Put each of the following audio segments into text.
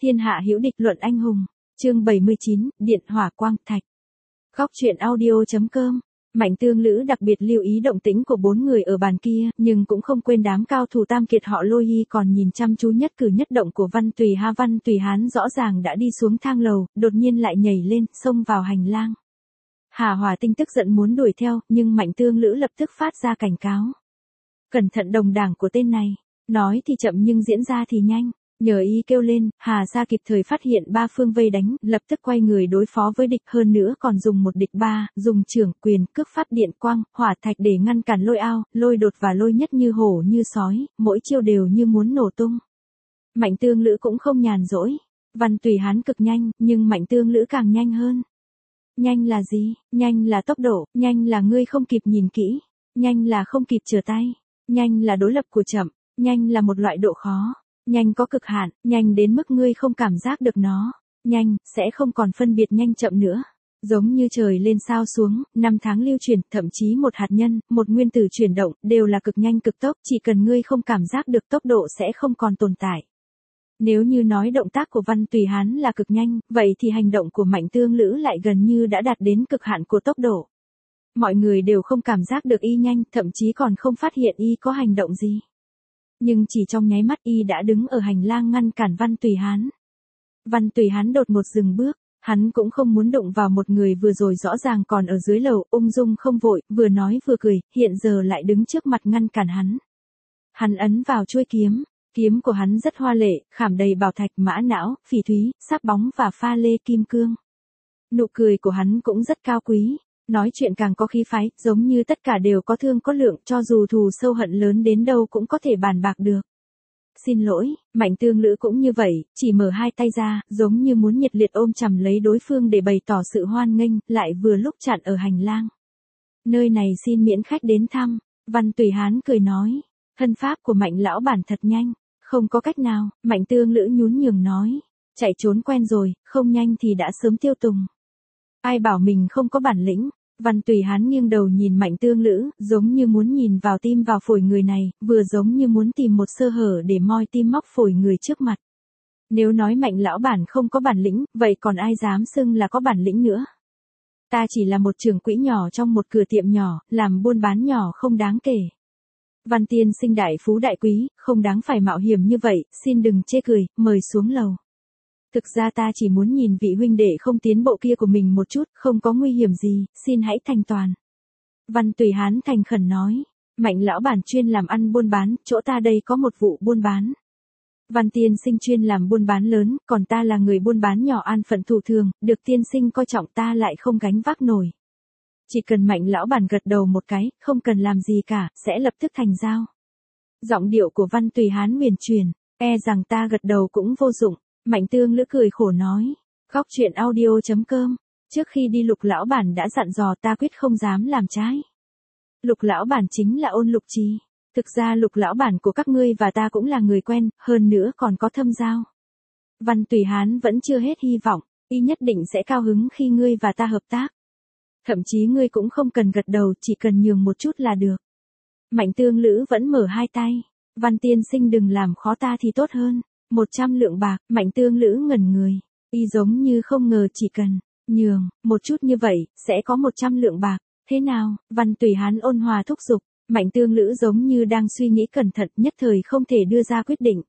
Thiên hạ hữu địch luận anh hùng. Chương 79, Điện hỏa quang thạch. Góc truyện audio.com. Mạnh Tương Lữ đặc biệt lưu ý động tĩnh của 4 người ở bàn kia, nhưng cũng không quên đám cao thủ tam kiệt họ Lôi Hy còn nhìn chăm chú nhất cử nhất động của Văn Tùy Ha. Văn Tùy Hán rõ ràng đã đi xuống thang lầu, đột nhiên lại nhảy lên, xông vào hành lang. Hà Hỏa Tinh tức giận muốn đuổi theo, nhưng Mạnh Tương Lữ lập tức phát ra cảnh cáo. Cẩn thận đồng đảng của tên này, nói thì chậm nhưng diễn ra thì nhanh. Nhờ y kêu lên, Hà Sa kịp thời phát hiện ba phương vây đánh, lập tức quay người đối phó với địch, hơn nữa còn dùng một địch ba, dùng trưởng, quyền, cước pháp điện quang, hỏa thạch để ngăn cản lôi ao, lôi đột và lôi nhất như hổ như sói, mỗi chiêu đều như muốn nổ tung. Mạnh Tương Lữ cũng không nhàn rỗi. Văn Tùy Hán cực nhanh, nhưng Mạnh Tương Lữ càng nhanh hơn. Nhanh là gì? Nhanh là tốc độ, nhanh là ngươi không kịp nhìn kỹ, nhanh là không kịp trở tay, nhanh là đối lập của chậm, nhanh là một loại độ khó. Nhanh có cực hạn, nhanh đến mức ngươi không cảm giác được nó. Nhanh, sẽ không còn phân biệt nhanh chậm nữa. Giống như trời lên sao xuống, năm tháng lưu chuyển, thậm chí một hạt nhân, một nguyên tử chuyển động, đều là cực nhanh cực tốc, chỉ cần ngươi không cảm giác được tốc độ sẽ không còn tồn tại. Nếu như nói động tác của Văn Tùy Hán là cực nhanh, vậy thì hành động của Mạnh Tương Lữ lại gần như đã đạt đến cực hạn của tốc độ. Mọi người đều không cảm giác được y nhanh, thậm chí còn không phát hiện y có hành động gì. Nhưng chỉ trong nháy mắt y đã đứng ở hành lang ngăn cản Văn Tùy Hán. Văn Tùy Hán đột ngột dừng bước, hắn cũng không muốn đụng vào một người vừa rồi rõ ràng còn ở dưới lầu, ung dung không vội, vừa nói vừa cười, hiện giờ lại đứng trước mặt ngăn cản hắn. Hắn ấn vào chuôi kiếm, kiếm của hắn rất hoa lệ, khảm đầy bảo thạch, mã não, phỉ thúy, sáp bóng và pha lê kim cương. Nụ cười của hắn cũng rất cao quý. Nói chuyện càng có khí phái, giống như tất cả đều có thương có lượng, cho dù thù sâu hận lớn đến đâu cũng có thể bàn bạc được. Xin lỗi, Mạnh Tương Lữ cũng như vậy, chỉ mở hai tay ra, giống như muốn nhiệt liệt ôm chầm lấy đối phương để bày tỏ sự hoan nghênh, lại vừa lúc chặn ở hành lang. Nơi này xin miễn khách đến thăm. Văn Tùy Hán cười nói, thân pháp của Mạnh lão bản thật nhanh, không có cách nào. Mạnh Tương Lữ nhún nhường nói, chạy trốn quen rồi, không nhanh thì đã sớm tiêu tùng. Ai bảo mình không có bản lĩnh. Văn Tùy Hán nghiêng đầu nhìn Mạnh Tương Lữ, giống như muốn nhìn vào tim vào phổi người này, vừa giống như muốn tìm một sơ hở để moi tim móc phổi người trước mặt. Nếu nói Mạnh lão bản không có bản lĩnh, vậy còn ai dám xưng là có bản lĩnh nữa? Ta chỉ là một trưởng quỹ nhỏ trong một cửa tiệm nhỏ, làm buôn bán nhỏ không đáng kể. Văn tiên sinh đại phú đại quý, không đáng phải mạo hiểm như vậy, xin đừng chê cười, mời xuống lầu. Thực ra ta chỉ muốn nhìn vị huynh đệ không tiến bộ kia của mình một chút, không có nguy hiểm gì, xin hãy thành toàn. Văn Tùy Hán thành khẩn nói, Mạnh lão bản chuyên làm ăn buôn bán, chỗ ta đây có một vụ buôn bán. Văn tiên sinh chuyên làm buôn bán lớn, còn ta là người buôn bán nhỏ an phận thủ thường, được tiên sinh coi trọng ta lại không gánh vác nổi. Chỉ cần Mạnh lão bản gật đầu một cái, không cần làm gì cả, sẽ lập tức thành giao. Giọng điệu của Văn Tùy Hán huyền truyền, e rằng ta gật đầu cũng vô dụng. Mạnh Tương Lữ cười khổ nói, góc truyện audio.com, trước khi đi Lục lão bản đã dặn dò ta quyết không dám làm trái. Lục lão bản chính là Ôn Lục Trì. Thực ra Lục lão bản của các ngươi và ta cũng là người quen, hơn nữa còn có thâm giao. Văn Tùy Hán vẫn chưa hết hy vọng, y nhất định sẽ cao hứng khi ngươi và ta hợp tác. Thậm chí ngươi cũng không cần gật đầu, chỉ cần nhường một chút là được. Mạnh Tương Lữ vẫn mở hai tay, Văn tiên sinh đừng làm khó ta thì tốt hơn. 100 lượng bạc. Mạnh Tương Lữ ngẩn người, y giống như không ngờ chỉ cần nhường một chút như vậy, sẽ có 100 lượng bạc. Thế nào? Văn Tùy Hán ôn hòa thúc giục. Mạnh Tương Lữ giống như đang suy nghĩ cẩn thận, nhất thời không thể đưa ra quyết định.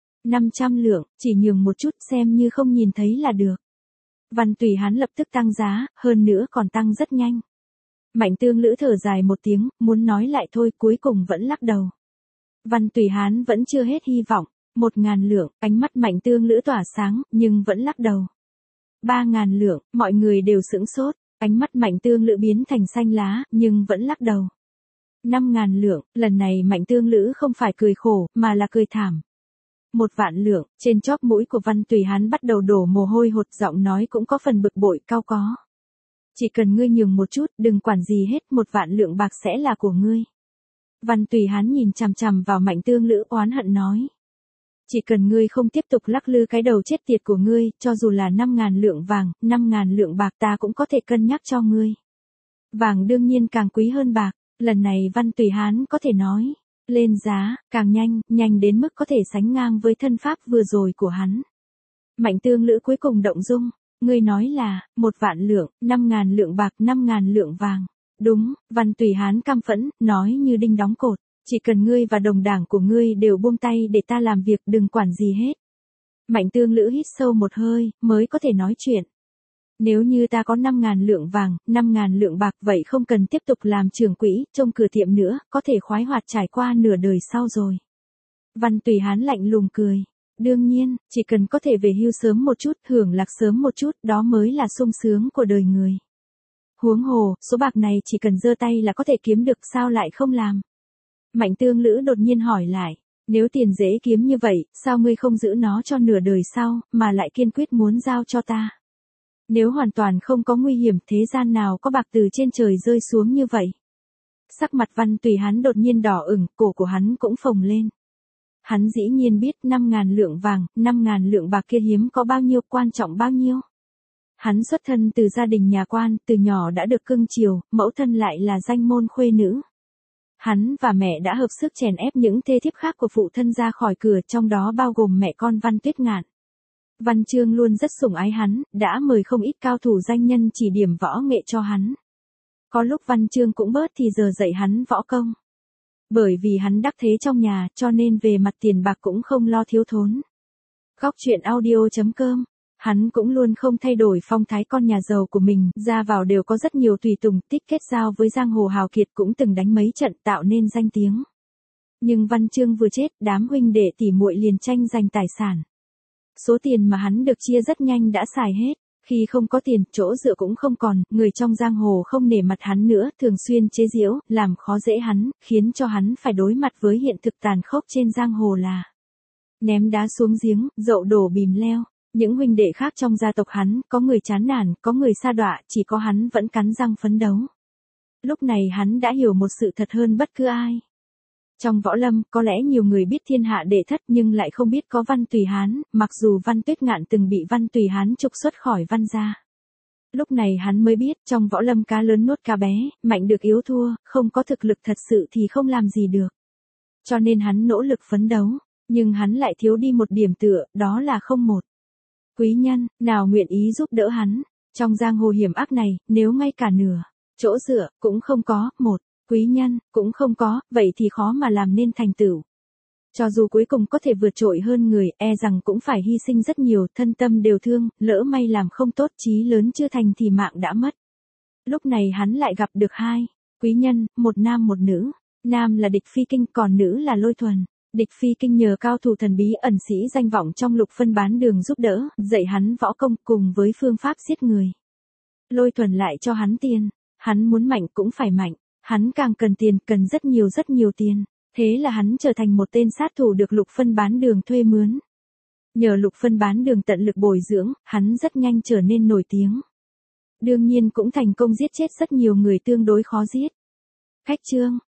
500 lượng, chỉ nhường một chút, xem như không nhìn thấy là được. Văn Tùy Hán lập tức tăng giá, hơn nữa còn tăng rất nhanh. Mạnh Tương Lữ thở dài một tiếng, muốn nói lại thôi, cuối cùng vẫn lắc đầu. Văn Tùy Hán vẫn chưa hết hy vọng. 1.000 lượng, ánh mắt Mạnh Tương Lữ tỏa sáng, nhưng vẫn lắc đầu. 3.000 lượng, mọi người đều sững sốt, ánh mắt Mạnh Tương Lữ biến thành xanh lá, nhưng vẫn lắc đầu. 5.000 lượng, lần này Mạnh Tương Lữ không phải cười khổ, mà là cười thảm. 1.000.000 lượng, trên chóp mũi của Văn Tùy Hán bắt đầu đổ mồ hôi hột, giọng nói cũng có phần bực bội, cao có. Chỉ cần ngươi nhường một chút, đừng quản gì hết, 1.000.000 lượng bạc sẽ là của ngươi. Văn Tùy Hán nhìn chằm chằm vào Mạnh Tương Lữ oán hận nói. Chỉ cần ngươi không tiếp tục lắc lư cái đầu chết tiệt của ngươi, cho dù là 5.000 lượng vàng, 5.000 lượng bạc ta cũng có thể cân nhắc cho ngươi. Vàng đương nhiên càng quý hơn bạc, lần này Văn Tùy Hán có thể nói, lên giá, càng nhanh, nhanh đến mức có thể sánh ngang với thân pháp vừa rồi của hắn. Mạnh Tương Lữ cuối cùng động dung, ngươi nói là, 1.000.000 lượng, 5.000 lượng bạc, 5.000 lượng vàng. Đúng, Văn Tùy Hán căm phẫn, nói như đinh đóng cột, chỉ cần ngươi và đồng đảng của ngươi đều buông tay để ta làm việc, đừng quản gì hết. Mạnh Tương Lữ hít sâu một hơi, mới có thể nói chuyện. Nếu như ta có 5.000 lượng vàng, 5.000 lượng bạc vậy không cần tiếp tục làm trưởng quỹ, trông cửa tiệm nữa, có thể khoái hoạt trải qua nửa đời sau rồi. Văn Tùy Hán lạnh lùng cười. Đương nhiên, chỉ cần có thể về hưu sớm một chút, hưởng lạc sớm một chút, đó mới là sung sướng của đời người. Huống hồ, số bạc này chỉ cần giơ tay là có thể kiếm được, sao lại không làm? Mạnh Tương Lữ đột nhiên hỏi lại, nếu tiền dễ kiếm như vậy, sao ngươi không giữ nó cho nửa đời sau, mà lại kiên quyết muốn giao cho ta? Nếu hoàn toàn không có nguy hiểm, thế gian nào có bạc từ trên trời rơi xuống như vậy? Sắc mặt Văn Tùy Hán đột nhiên đỏ ửng, cổ của hắn cũng phồng lên. Hắn dĩ nhiên biết 5.000 lượng vàng, 5.000 lượng bạc kia hiếm có bao nhiêu, quan trọng bao nhiêu. Hắn xuất thân từ gia đình nhà quan, từ nhỏ đã được cưng chiều, mẫu thân lại là danh môn khuê nữ. Hắn và mẹ đã hợp sức chèn ép những thê thiếp khác của phụ thân ra khỏi cửa, trong đó bao gồm mẹ con Văn Tuyết Ngạn. Văn Chương luôn rất sủng ái hắn, đã mời không ít cao thủ danh nhân chỉ điểm võ nghệ cho hắn. Có lúc Văn Chương cũng bớt thì giờ dạy hắn võ công. Bởi vì hắn đắc thế trong nhà, cho nên về mặt tiền bạc cũng không lo thiếu thốn. Góc truyện audio.com. Hắn cũng luôn không thay đổi phong thái con nhà giàu của mình, ra vào đều có rất nhiều tùy tùng, tích kết giao với giang hồ hào kiệt, cũng từng đánh mấy trận tạo nên danh tiếng. Nhưng Văn Chương vừa chết, đám huynh đệ tỉ muội liền tranh giành tài sản. Số tiền mà hắn được chia rất nhanh đã xài hết. Khi không có tiền, chỗ dựa cũng không còn, người trong giang hồ không nể mặt hắn nữa, thường xuyên chế giễu, làm khó dễ hắn, khiến cho hắn phải đối mặt với hiện thực tàn khốc trên giang hồ là ném đá xuống giếng, dậu đổ bìm leo. Những huynh đệ khác trong gia tộc hắn, có người chán nản, có người sa đọa, chỉ có hắn vẫn cắn răng phấn đấu. Lúc này hắn đã hiểu một sự thật hơn bất cứ ai. Trong võ lâm, có lẽ nhiều người biết thiên hạ đệ thất nhưng lại không biết có Văn Tùy Hán, mặc dù Văn Tuyết Ngạn từng bị Văn Tùy Hán trục xuất khỏi Văn gia. Lúc này hắn mới biết, trong võ lâm cá lớn nuốt cá bé, mạnh được yếu thua, không có thực lực thật sự thì không làm gì được. Cho nên hắn nỗ lực phấn đấu, nhưng hắn lại thiếu đi một điểm tựa, đó là không một quý nhân nào nguyện ý giúp đỡ hắn. Trong giang hồ hiểm ác này, nếu ngay cả nửa chỗ dựa cũng không có, một quý nhân cũng không có, vậy thì khó mà làm nên thành tựu. Cho dù cuối cùng có thể vượt trội hơn người, e rằng cũng phải hy sinh rất nhiều, thân tâm đều thương, lỡ may làm không tốt, chí lớn chưa thành thì mạng đã mất. Lúc này hắn lại gặp được hai quý nhân, một nam một nữ. Nam là Địch Phi Kinh, còn nữ là Lôi Thuần. Địch Phi Kinh nhờ cao thủ thần bí ẩn sĩ danh vọng trong Lục Phân Bán Đường giúp đỡ, dạy hắn võ công cùng với phương pháp giết người. Lôi Thuần lại cho hắn tiền, hắn muốn mạnh cũng phải mạnh, hắn càng cần tiền, cần rất nhiều tiền. Thế là hắn trở thành một tên sát thủ được Lục Phân Bán Đường thuê mướn. Nhờ Lục Phân Bán Đường tận lực bồi dưỡng, hắn rất nhanh trở nên nổi tiếng. Đương nhiên cũng thành công giết chết rất nhiều người tương đối khó giết. Khách chương